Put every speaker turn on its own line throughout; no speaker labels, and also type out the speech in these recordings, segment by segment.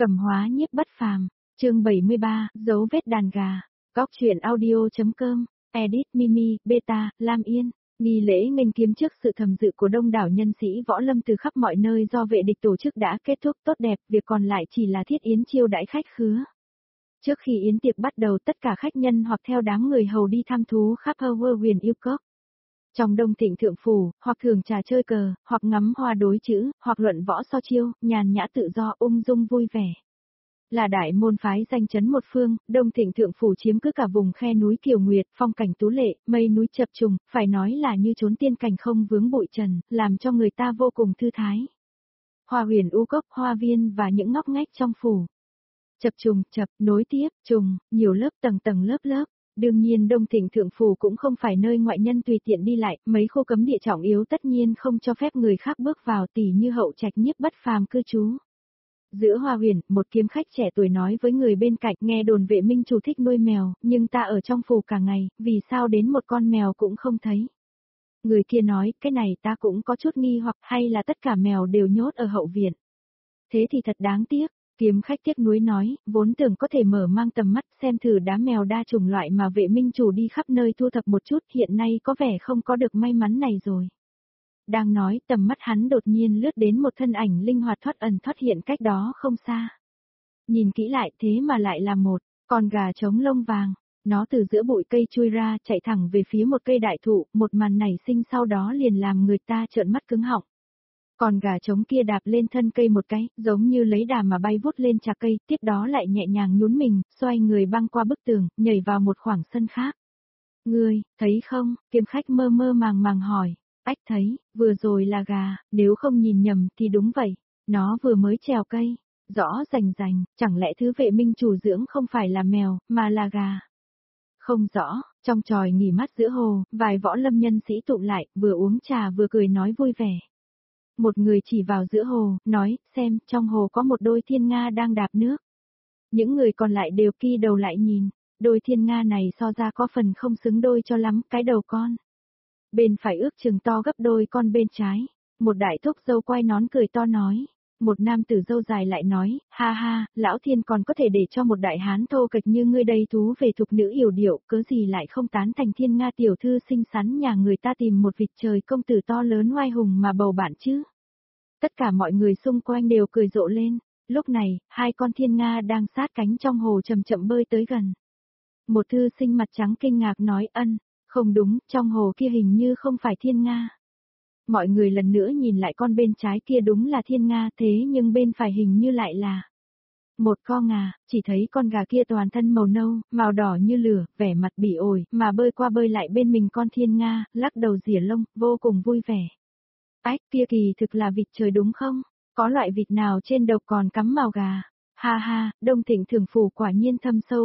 Cẩm Hóa Nhiếp Bất Phàm, chương 73, dấu vết đàn gà. Góc truyện audio.com, edit Mimi, Beta, Lam Yên. Nghi lễ nghênh kiếm trước sự tham dự của đông đảo nhân sĩ võ lâm từ khắp mọi nơi do vệ địch tổ chức đã kết thúc tốt đẹp, việc còn lại chỉ là thiết yến chiêu đãi khách khứa. Trước khi yến tiệc bắt đầu, tất cả khách nhân hoặc theo đám người hầu đi thăm thú khắp Howard Huyền yêu cốc. Trong Đông Thịnh Thượng Phủ, hoặc thưởng trà chơi cờ, hoặc ngắm hoa đối chữ, hoặc luận võ so chiêu, nhàn nhã tự do, ung dung vui vẻ. Là đại môn phái danh chấn một phương, Đông Thịnh Thượng Phủ chiếm cứ cả vùng khe núi Kiều Nguyệt, phong cảnh tú lệ, mây núi chập trùng, phải nói là như chốn tiên cảnh không vướng bụi trần, làm cho người ta vô cùng thư thái. Hoa huyền u cốc, hoa viên và những ngóc ngách trong phủ. Chập trùng, nối tiếp, trùng, nhiều lớp tầng tầng lớp lớp. Đương nhiên Đông Thịnh Thượng Phủ cũng không phải nơi ngoại nhân tùy tiện đi lại, mấy khu cấm địa trọng yếu tất nhiên không cho phép người khác bước vào, tỉ như Hậu Trạch Nhiếp Bất Phàm cư trú. Giữa hoa huyền, một kiếm khách trẻ tuổi nói với người bên cạnh, nghe đồn vệ minh chủ thích nuôi mèo, nhưng ta ở trong phủ cả ngày, vì sao đến một con mèo cũng không thấy. Người kia nói, cái này ta cũng có chút nghi hoặc, hay là tất cả mèo đều nhốt ở hậu viện. Thế thì thật đáng tiếc. Kiếm khách tiếc nuối nói, vốn tưởng có thể mở mang tầm mắt xem thử đám mèo đa chủng loại mà vệ minh chủ đi khắp nơi thu thập một chút, hiện nay có vẻ không có được may mắn này rồi. Đang nói, tầm mắt hắn đột nhiên lướt đến một thân ảnh linh hoạt thoát ẩn thoát hiện cách đó không xa. Nhìn kỹ lại, thế mà lại là một con gà trống lông vàng. Nó từ giữa bụi cây chui ra, chạy thẳng về phía một cây đại thụ, một màn nảy sinh sau đó liền làm người ta trợn mắt cứng họng. Con gà trống kia đạp lên thân cây một cái, giống như lấy đà mà bay vút lên trà cây, tiếp đó lại nhẹ nhàng nhún mình, xoay người băng qua bức tường, nhảy vào một khoảng sân khác. Ngươi, thấy không? Kiếm khách mơ mơ màng màng hỏi. Ách thấy, vừa rồi là gà, nếu không nhìn nhầm thì đúng vậy. Nó vừa mới trèo cây, rõ rành rành, chẳng lẽ thứ vệ minh chủ dưỡng không phải là mèo, mà là gà? Không rõ, trong tròi nghỉ mát giữa hồ, vài võ lâm nhân sĩ tụ lại, vừa uống trà vừa cười nói vui vẻ. Một người chỉ vào giữa hồ, nói, xem, trong hồ có một đôi thiên nga đang đạp nước. Những người còn lại đều ki đầu lại nhìn, đôi thiên nga này so ra có phần không xứng đôi cho lắm, cái đầu con. Bên phải ước chừng to gấp đôi con bên trái. Một đại thúc dâu quay nón cười to nói. Một nam tử dâu dài lại nói, ha ha, lão thiên còn có thể để cho một đại hán thô kệch như ngươi đây thú về thục nữ yểu điệu, cớ gì lại không tán thành thiên nga tiểu thư xinh xắn nhà người ta tìm một vịt trời công tử to lớn oai hùng mà bầu bạn chứ. Tất cả mọi người xung quanh đều cười rộ lên. Lúc này, hai con thiên nga đang sát cánh trong hồ chậm chậm bơi tới gần. Một thư sinh mặt trắng kinh ngạc nói ân, không đúng, trong hồ kia hình như không phải thiên nga. Mọi người lần nữa nhìn lại con bên trái kia đúng là thiên nga, thế nhưng bên phải hình như lại là một con gà, chỉ thấy con gà kia toàn thân màu nâu, màu đỏ như lửa, vẻ mặt bỉ ổi, mà bơi qua bơi lại bên mình con thiên nga, lắc đầu rỉa lông, vô cùng vui vẻ. Ách, kia kỳ thực là vịt trời đúng không? Có loại vịt nào trên đầu còn cắm mào gà? Ha ha, Đông Thịnh Thượng Phủ quả nhiên thâm sâu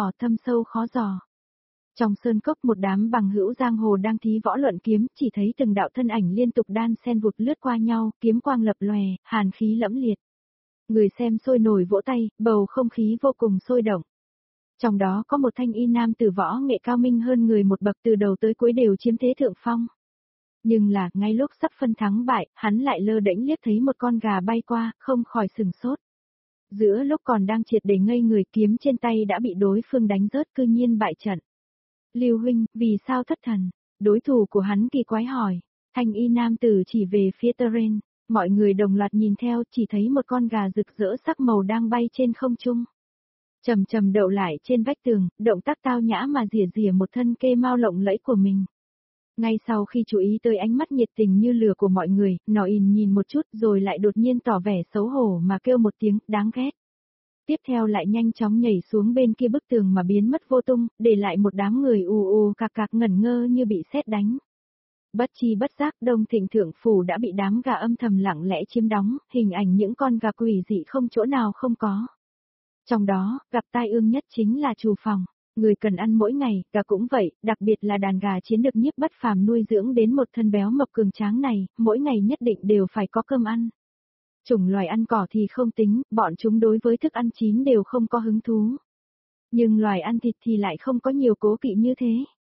khó dò. Trong sơn cốc một đám bằng hữu giang hồ đang thí võ luận kiếm, chỉ thấy từng đạo thân ảnh liên tục đan xen vụt lướt qua nhau, kiếm quang lập lòe, hàn khí lẫm liệt. Người xem sôi nổi vỗ tay, bầu không khí vô cùng sôi động. Trong đó có một thanh y nam tử võ nghệ cao minh hơn người một bậc, từ đầu tới cuối đều chiếm thế thượng phong. Nhưng là, ngay lúc sắp phân thắng bại, hắn lại lơ đễnh liếc thấy một con gà bay qua, không khỏi sừng sốt. Giữa lúc còn đang triệt để ngây người, kiếm trên tay đã bị đối phương đánh rớt, cư nhiên bại trận. Lưu huynh, vì sao thất thần? Đối thủ của hắn kỳ quái hỏi. Thanh y nam tử chỉ về phía Teren, mọi người đồng loạt nhìn theo, chỉ thấy một con gà rực rỡ sắc màu đang bay trên không trung. Chầm chầm đậu lại trên vách tường, động tác tao nhã mà rỉa rỉa một thân kê mao lộng lẫy của mình. Ngay sau khi chú ý tới ánh mắt nhiệt tình như lửa của mọi người, nó nhìn một chút rồi lại đột nhiên tỏ vẻ xấu hổ mà kêu một tiếng, đáng ghét. Tiếp theo lại nhanh chóng nhảy xuống bên kia bức tường mà biến mất vô tung, để lại một đám người ù ù cạc cạc ngẩn ngơ như bị sét đánh. Bất chi bất giác Đông Thịnh Thượng Phủ đã bị đám gà âm thầm lặng lẽ chiếm đóng, hình ảnh những con gà quỷ dị không chỗ nào không có. Trong đó, gặp tai ương nhất chính là Trù Phòng. Người cần ăn mỗi ngày, gà cũng vậy, đặc biệt là đàn gà chiến được Nhiếp Bất Phàm nuôi dưỡng đến một thân béo mập cường tráng này, mỗi ngày nhất định đều phải có cơm ăn. Chủng loài ăn cỏ thì không tính, bọn chúng đối với thức ăn chín đều không có hứng thú. Nhưng loài ăn thịt thì lại không có nhiều cố kỵ như thế.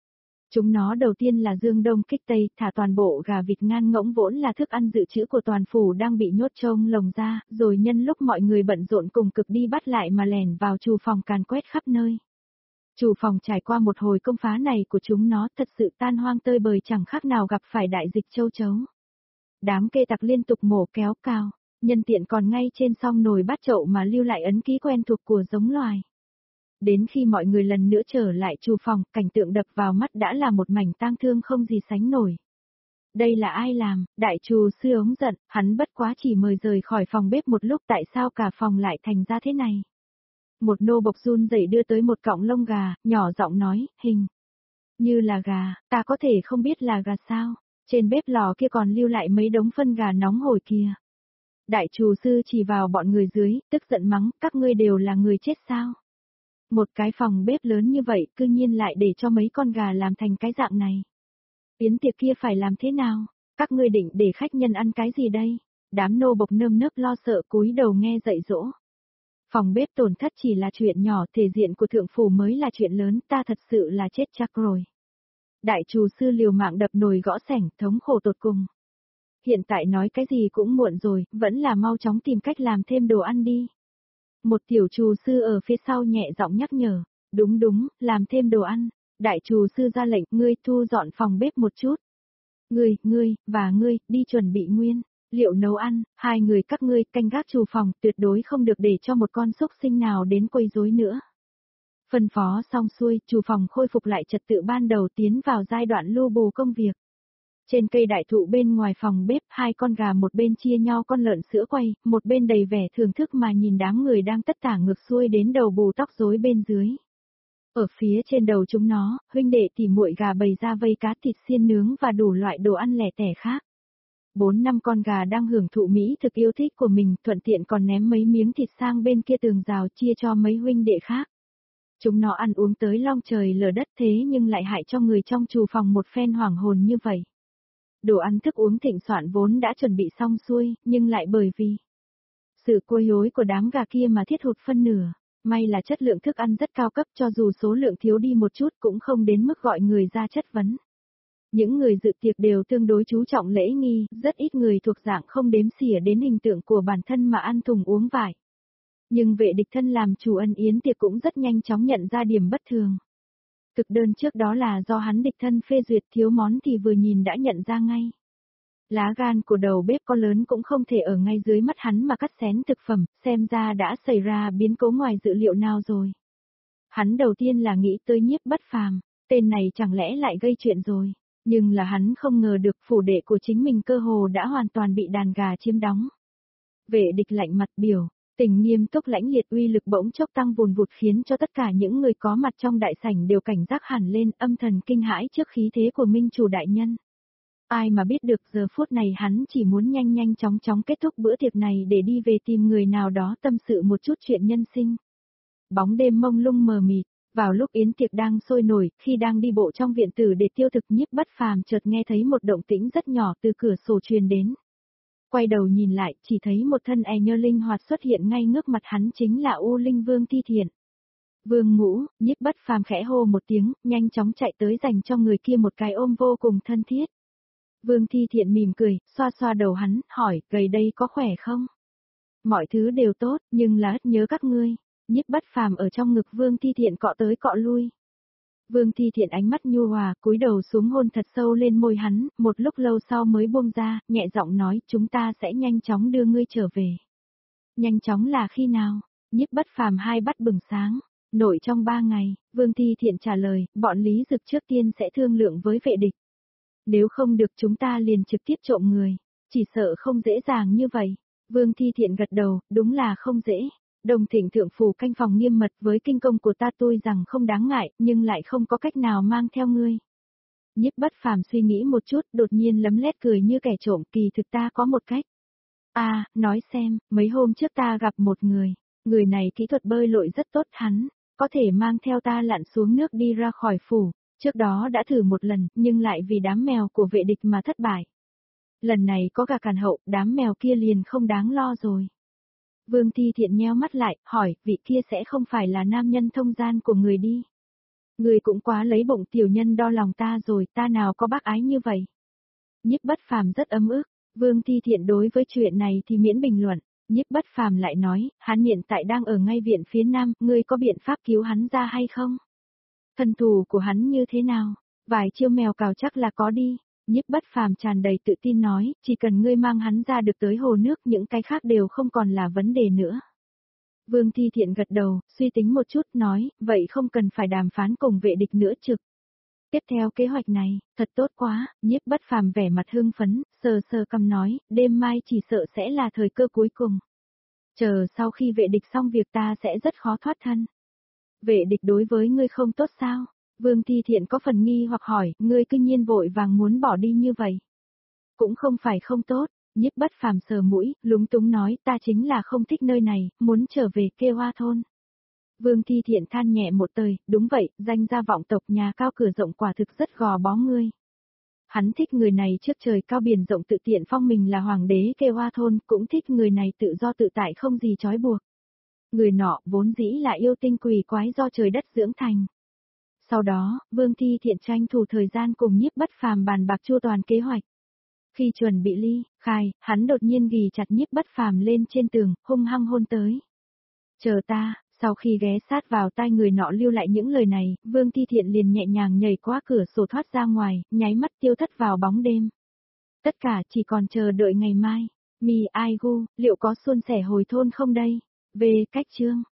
Chúng nó đầu tiên là dương đông kích tây, thả toàn bộ gà vịt ngan ngỗng vốn là thức ăn dự trữ của toàn phủ đang bị nhốt trong lồng ra, rồi nhân lúc mọi người bận rộn cùng cực đi bắt lại mà lẻn vào trù phòng càn quét khắp nơi. Trù phòng trải qua một hồi công phá này của chúng nó thật sự tan hoang tơi bời, chẳng khác nào gặp phải đại dịch châu chấu. Đám kê tặc liên tục mổ kéo cao, nhân tiện còn ngay trên song nồi bát chậu mà lưu lại ấn ký quen thuộc của giống loài. Đến khi mọi người lần nữa trở lại trù phòng, cảnh tượng đập vào mắt đã là một mảnh tang thương không gì sánh nổi. Đây là ai làm? Đại trù sư ống giận, hắn bất quá chỉ mời rời khỏi phòng bếp một lúc, tại sao cả phòng lại thành ra thế này? Một nô bộc run rẩy đưa tới một cọng lông gà, nhỏ giọng nói, hình như là gà, ta có thể không biết là gà sao? Trên bếp lò kia còn lưu lại mấy đống phân gà nóng hổi kia. Đại trù sư chỉ vào bọn người dưới, tức giận mắng, các ngươi đều là người chết sao? Một cái phòng bếp lớn như vậy, cư nhiên lại để cho mấy con gà làm thành cái dạng này. Yến tiệc kia phải làm thế nào? Các ngươi định để khách nhân ăn cái gì đây? Đám nô bộc nơm nớp lo sợ cúi đầu nghe dạy dỗ. Phòng bếp tổn thất chỉ là chuyện nhỏ, thể diện của thượng phủ mới là chuyện lớn, ta thật sự là chết chắc rồi. Đại trù sư liều mạng đập nồi gõ sảnh, thống khổ tột cùng. Hiện tại nói cái gì cũng muộn rồi, vẫn là mau chóng tìm cách làm thêm đồ ăn đi. Một tiểu trù sư ở phía sau nhẹ giọng nhắc nhở, đúng, làm thêm đồ ăn. Đại trù sư ra lệnh, ngươi thu dọn phòng bếp một chút. Ngươi, đi chuẩn bị nguyên liệu nấu ăn, hai người các ngươi canh gác trù phòng, tuyệt đối không được để cho một con xúc sinh nào đến quấy rối nữa. Phân phó xong xuôi, trù phòng khôi phục lại trật tự ban đầu, tiến vào giai đoạn lưu bù công việc. Trên cây đại thụ bên ngoài phòng bếp, hai con gà một bên chia nhau con lợn sữa quay, một bên đầy vẻ thưởng thức mà nhìn đám người đang tất tả ngược xuôi đến đầu bù tóc rối bên dưới. Ở phía trên đầu chúng nó, huynh đệ tỉ muội gà bày ra vây cá thịt xiên nướng và đủ loại đồ ăn lẻ tẻ khác. 4-5 con gà đang hưởng thụ mỹ thực yêu thích của mình, thuận tiện còn ném mấy miếng thịt sang bên kia tường rào chia cho mấy huynh đệ khác. Chúng nó ăn uống tới long trời lở đất, thế nhưng lại hại cho người trong trù phòng một phen hoảng hồn như vậy. Đồ ăn thức uống thịnh soạn vốn đã chuẩn bị xong xuôi, nhưng lại bởi vì sự quấy rối của đám gà kia mà thiết hụt phân nửa. May là chất lượng thức ăn rất cao cấp, cho dù số lượng thiếu đi một chút cũng không đến mức gọi người ra chất vấn. Những người dự tiệc đều tương đối chú trọng lễ nghi, rất ít người thuộc dạng không đếm xỉa đến hình tượng của bản thân mà ăn thùng uống vải. Nhưng vệ địch thân làm chủ ân yến tiệc cũng rất nhanh chóng nhận ra điểm bất thường. Thực đơn trước đó là do hắn địch thân phê duyệt, thiếu món thì vừa nhìn đã nhận ra ngay. Lá gan của đầu bếp có lớn cũng không thể ở ngay dưới mắt hắn mà cắt xén thực phẩm, xem ra đã xảy ra biến cố ngoài dự liệu nào rồi. Hắn đầu tiên là nghĩ tới Nhiếp Bất Phàm, tên này chẳng lẽ lại gây chuyện rồi, nhưng là hắn không ngờ được phủ đệ của chính mình cơ hồ đã hoàn toàn bị đàn gà chiếm đóng. Vệ địch lạnh mặt biểu, tình nghiêm túc lãnh liệt, uy lực bỗng chốc tăng vùn vụt khiến cho tất cả những người có mặt trong đại sảnh đều cảnh giác hẳn lên, âm thầm kinh hãi trước khí thế của minh chủ đại nhân. Ai mà biết được giờ phút này hắn chỉ muốn nhanh chóng kết thúc bữa tiệc này để đi về tìm người nào đó tâm sự một chút chuyện nhân sinh. Bóng đêm mông lung mờ mịt, vào lúc yến tiệc đang sôi nổi, khi đang đi bộ trong viện tử để tiêu thực, Nhiếp Bất Phàm chợt nghe thấy một động tĩnh rất nhỏ từ cửa sổ truyền đến. Quay đầu nhìn lại, chỉ thấy một thân nhơ linh hoạt xuất hiện ngay ngước mặt hắn, chính là U Linh Vương Thi Thiện. Vương Ngũ, Nhiếp Bất Phàm khẽ hô một tiếng, nhanh chóng chạy tới dành cho người kia một cái ôm vô cùng thân thiết. Vương Thi Thiện mỉm cười, xoa xoa đầu hắn, hỏi, gầy đây có khỏe không? Mọi thứ đều tốt, nhưng là rất nhớ các ngươi. Nhiếp Bất Phàm ở trong ngực Vương Thi Thiện cọ tới cọ lui. Vương Thi Thiện ánh mắt nhu hòa, cúi đầu xuống hôn thật sâu lên môi hắn, một lúc lâu sau mới buông ra, nhẹ giọng nói, chúng ta sẽ nhanh chóng đưa ngươi trở về. Nhanh chóng là khi nào? Nhiếp Bất Phàm hai mắt bừng sáng. Nội trong 3 ngày, Vương Thi Thiện trả lời, bọn Lý Dực trước tiên sẽ thương lượng với vệ địch. Nếu không được chúng ta liền trực tiếp trộm người, chỉ sợ không dễ dàng như vậy. Vương Thi Thiện gật đầu, đúng là không dễ. Đồng Thịnh thượng phủ canh phòng nghiêm mật, với kinh công của ta tôi rằng không đáng ngại, nhưng lại không có cách nào mang theo ngươi. Nhiếp Bất Phàm suy nghĩ một chút, đột nhiên lấm lét cười như kẻ trộm, kỳ thực ta có một cách. Nói xem, mấy hôm trước ta gặp một người này kỹ thuật bơi lội rất tốt, hắn có thể mang theo ta lặn xuống nước đi ra khỏi phủ. Trước đó đã thử một lần, nhưng lại vì đám mèo của vệ địch mà thất bại. Lần này có gà càn hậu, đám mèo kia liền không đáng lo rồi. Vương Thi Thiện nheo mắt lại, hỏi, vị kia sẽ không phải là nam nhân thông gian của người đi. Ngươi cũng quá lấy bụng tiểu nhân đo lòng ta rồi, ta nào có bác ái như vậy. Nhiếp Bất Phàm rất ấm ức, Vương Thi Thiện đối với chuyện này thì miễn bình luận. Nhiếp Bất Phàm lại nói, hắn hiện tại đang ở ngay viện phía nam, ngươi có biện pháp cứu hắn ra hay không? Thân thủ của hắn như thế nào? Vài chiêu mèo cào chắc là có đi. Nhiếp Bất Phàm tràn đầy tự tin nói, chỉ cần ngươi mang hắn ra được tới hồ nước, những cái khác đều không còn là vấn đề nữa. Vương Thi Thiện gật đầu, suy tính một chút, nói, vậy không cần phải đàm phán cùng vệ địch nữa trực. Tiếp theo kế hoạch này, thật tốt quá, Nhiếp Bất Phàm vẻ mặt hưng phấn, sờ sờ cằm nói, đêm mai chỉ sợ sẽ là thời cơ cuối cùng. Chờ sau khi vệ địch xong việc ta sẽ rất khó thoát thân. Vệ địch đối với ngươi không tốt sao? Vương Thi Thiện có phần nghi hoặc hỏi, ngươi cứ nhiên vội vàng muốn bỏ đi như vậy. Cũng không phải không tốt, Nhiếp Bất Phàm sờ mũi, lúng túng nói, ta chính là không thích nơi này, muốn trở về Kê Hoa thôn. Vương Thi Thiện than nhẹ một tời, đúng vậy, danh gia vọng tộc nhà cao cửa rộng quả thực rất gò bó ngươi. Hắn thích người này trước trời cao biển rộng tự tiện phong mình là hoàng đế Kê Hoa thôn, cũng thích người này tự do tự tại không gì trói buộc. Người nọ vốn dĩ là yêu tinh quỷ quái do trời đất dưỡng thành. Sau đó, Vương Thi Thiện tranh thủ thời gian cùng Nhiếp Bất Phàm bàn bạc chu toàn kế hoạch. Khi chuẩn bị ly, khai, hắn đột nhiên ghì chặt Nhiếp Bất Phàm lên trên tường, hung hăng hôn tới. Chờ ta, sau khi ghé sát vào tai người nọ lưu lại những lời này, Vương Thi Thiện liền nhẹ nhàng nhảy qua cửa sổ thoát ra ngoài, nháy mắt tiêu thất vào bóng đêm. Tất cả chỉ còn chờ đợi ngày mai. Mi Ai Gu, liệu có suôn sẻ hồi thôn không đây? Về cách chương.